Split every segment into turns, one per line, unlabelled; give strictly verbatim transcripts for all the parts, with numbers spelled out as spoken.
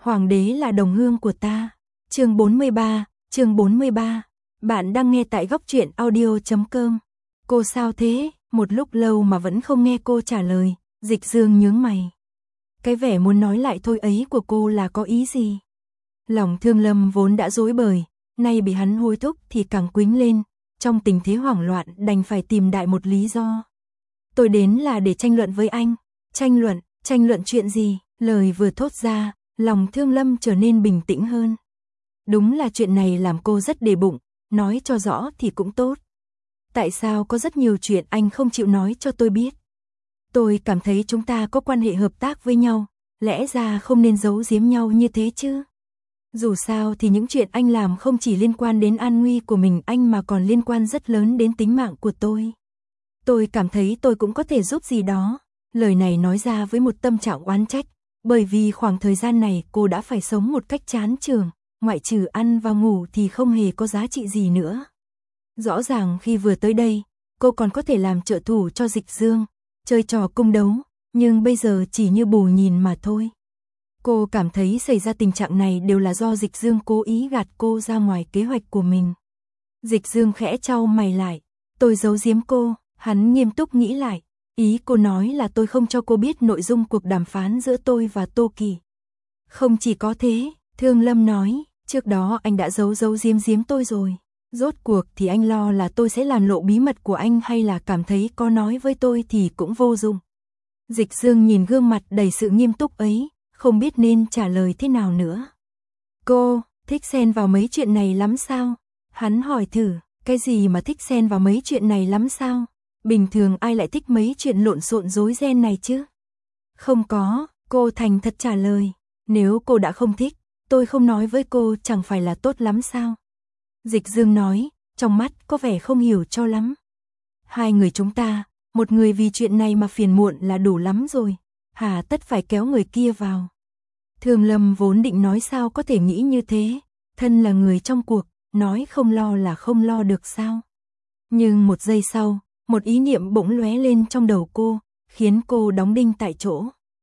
Hoàng đế là đồng hương của ta. Chương bốn mươi ba, chương bốn mươi ba. Bạn đang nghe tại góc truyện audio chấm com. Cô sao thế? Một lúc lâu mà vẫn không nghe cô trả lời, Dịch Dương nhướng mày. Cái vẻ muốn nói lại thôi ấy của cô là có ý gì? Lòng Thương Lâm vốn đã rối bời, nay bị hắn hối thúc thì càng quĩnh lên, trong tình thế hoảng loạn đành phải tìm đại một lý do. Tôi đến là để tranh luận với anh. Tranh luận, tranh luận chuyện gì? Lời vừa thốt ra, lòng Thương Lâm trở nên bình tĩnh hơn. Đúng là chuyện này làm cô rất để bụng, nói cho rõ thì cũng tốt. Tại sao có rất nhiều chuyện anh không chịu nói cho tôi biết? Tôi cảm thấy chúng ta có quan hệ hợp tác với nhau, lẽ ra không nên giấu giếm nhau như thế chứ. Dù sao thì những chuyện anh làm không chỉ liên quan đến an nguy của mình anh mà còn liên quan rất lớn đến tính mạng của tôi. Tôi cảm thấy tôi cũng có thể giúp gì đó. Lời này nói ra với một tâm trạng oán trách, bởi vì khoảng thời gian này cô đã phải sống một cách chán chường, ngoại trừ ăn và ngủ thì không hề có giá trị gì nữa. Rõ ràng khi vừa tới đây, cô còn có thể làm trợ thủ cho Dịch Dương, chơi trò cung đấu, nhưng bây giờ chỉ như bù nhìn mà thôi. Cô cảm thấy xảy ra tình trạng này đều là do Dịch Dương cố ý gạt cô ra ngoài kế hoạch của mình. Dịch Dương khẽ chau mày lại, tôi giấu giếm cô, hắn nghiêm túc nghĩ lại, ý cô nói là tôi không cho cô biết nội dung cuộc đàm phán giữa tôi và Tô Kỳ. Không chỉ có thế, Thương Lâm nói, trước đó anh đã giấu giấu giếm giếm tôi rồi. Rốt cuộc thì anh lo là tôi sẽ làm lộ bí mật của anh hay là cảm thấy có nói với tôi thì cũng vô dụng. Dịch Dương nhìn gương mặt đầy sự nghiêm túc ấy, không biết nên trả lời thế nào nữa. Cô, thích xen vào mấy chuyện này lắm sao? Hắn hỏi thử, cái gì mà thích xen vào mấy chuyện này lắm sao? Bình thường ai lại thích mấy chuyện lộn xộn rối ren này chứ? Không có, cô thành thật trả lời. Nếu cô đã không thích, tôi không nói với cô chẳng phải là tốt lắm sao? Dịch Dương nói, trong mắt có vẻ không hiểu cho lắm. Hai người chúng ta, một người vì chuyện này mà phiền muộn là đủ lắm rồi. Hà tất phải kéo người kia vào. Thương Lâm vốn định nói sao có thể nghĩ như thế, thân là người trong cuộc, nói không lo là không lo được sao. Nhưng một giây sau, một ý niệm bỗng lóe lên trong đầu cô, khiến cô đóng đinh tại chỗ.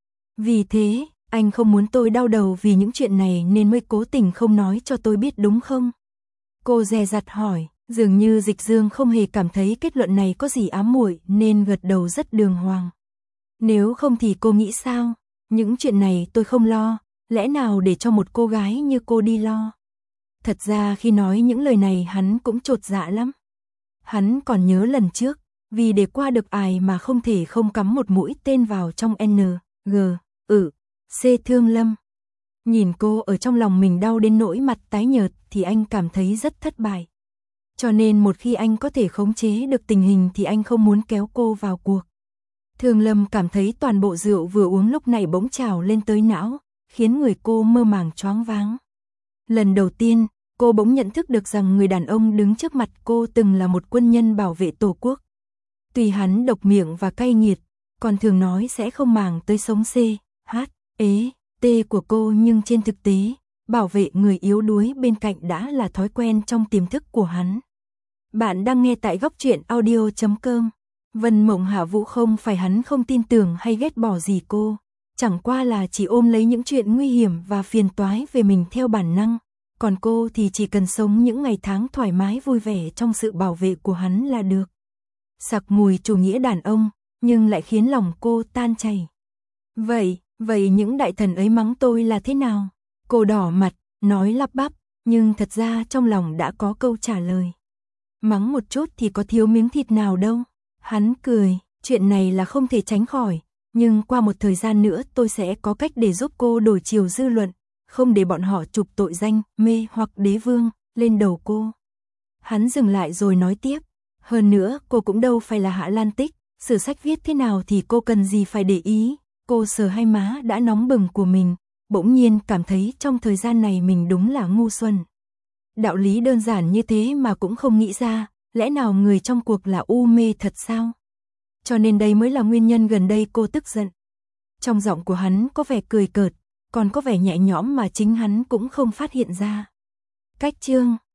Vì thế, anh không muốn tôi đau đầu vì những chuyện này nên mới cố tình không nói cho tôi biết đúng không? Cô dè dặt hỏi, dường như Dịch Dương không hề cảm thấy kết luận này có gì ám muội nên gật đầu rất đường hoàng. Nếu không thì cô nghĩ sao? Những chuyện này tôi không lo, lẽ nào để cho một cô gái như cô đi lo? Thật ra khi nói những lời này hắn cũng chột dạ lắm. Hắn còn nhớ lần trước, vì để qua được ải mà không thể không cắm một mũi tên vào trong N, G, ừ, C Thương Lâm. Nhìn cô ở trong lòng mình đau đến nỗi mặt tái nhợt thì anh cảm thấy rất thất bại. Cho nên một khi anh có thể khống chế được tình hình thì anh không muốn kéo cô vào cuộc. Thương Lâm cảm thấy toàn bộ rượu vừa uống lúc này bỗng trào lên tới não, khiến người cô mơ màng choáng váng. Lần đầu tiên, cô bỗng nhận thức được rằng người đàn ông đứng trước mặt cô từng là một quân nhân bảo vệ Tổ quốc. Tuy hắn độc miệng và cay nghiệt, còn thường nói sẽ không màng tới sống C, H, E, T của cô nhưng trên thực tế, bảo vệ người yếu đuối bên cạnh đã là thói quen trong tiềm thức của hắn. Bạn đang nghe tại góc truyện audio chấm com. Vân Mộng Hạ Vũ không phải hắn không tin tưởng hay ghét bỏ gì cô, chẳng qua là chỉ ôm lấy những chuyện nguy hiểm và phiền toái về mình theo bản năng, còn cô thì chỉ cần sống những ngày tháng thoải mái vui vẻ trong sự bảo vệ của hắn là được. Sặc mùi chủ nghĩa đàn ông, nhưng lại khiến lòng cô tan chảy. Vậy, vậy những đại thần ấy mắng tôi là thế nào? Cô đỏ mặt, nói lắp bắp, nhưng thật ra trong lòng đã có câu trả lời. Mắng một chút thì có thiếu miếng thịt nào đâu. Hắn cười, chuyện này là không thể tránh khỏi, nhưng qua một thời gian nữa tôi sẽ có cách để giúp cô đổi chiều dư luận, không để bọn họ chụp tội danh, mê hoặc đế vương, lên đầu cô. Hắn dừng lại rồi nói tiếp, hơn nữa cô cũng đâu phải là Hạ Lan Tích, sử sách viết thế nào thì cô cần gì phải để ý. Cô sờ hai má đã nóng bừng của mình, bỗng nhiên cảm thấy trong thời gian này mình đúng là ngu xuẩn. Đạo lý đơn giản như thế mà cũng không nghĩ ra. Lẽ nào người trong cuộc là u mê thật sao? Cho nên đây mới là nguyên nhân gần đây cô tức giận. Trong giọng của hắn có vẻ cười cợt, còn có vẻ nhẹ nhõm mà chính hắn cũng không phát hiện ra. Cách chương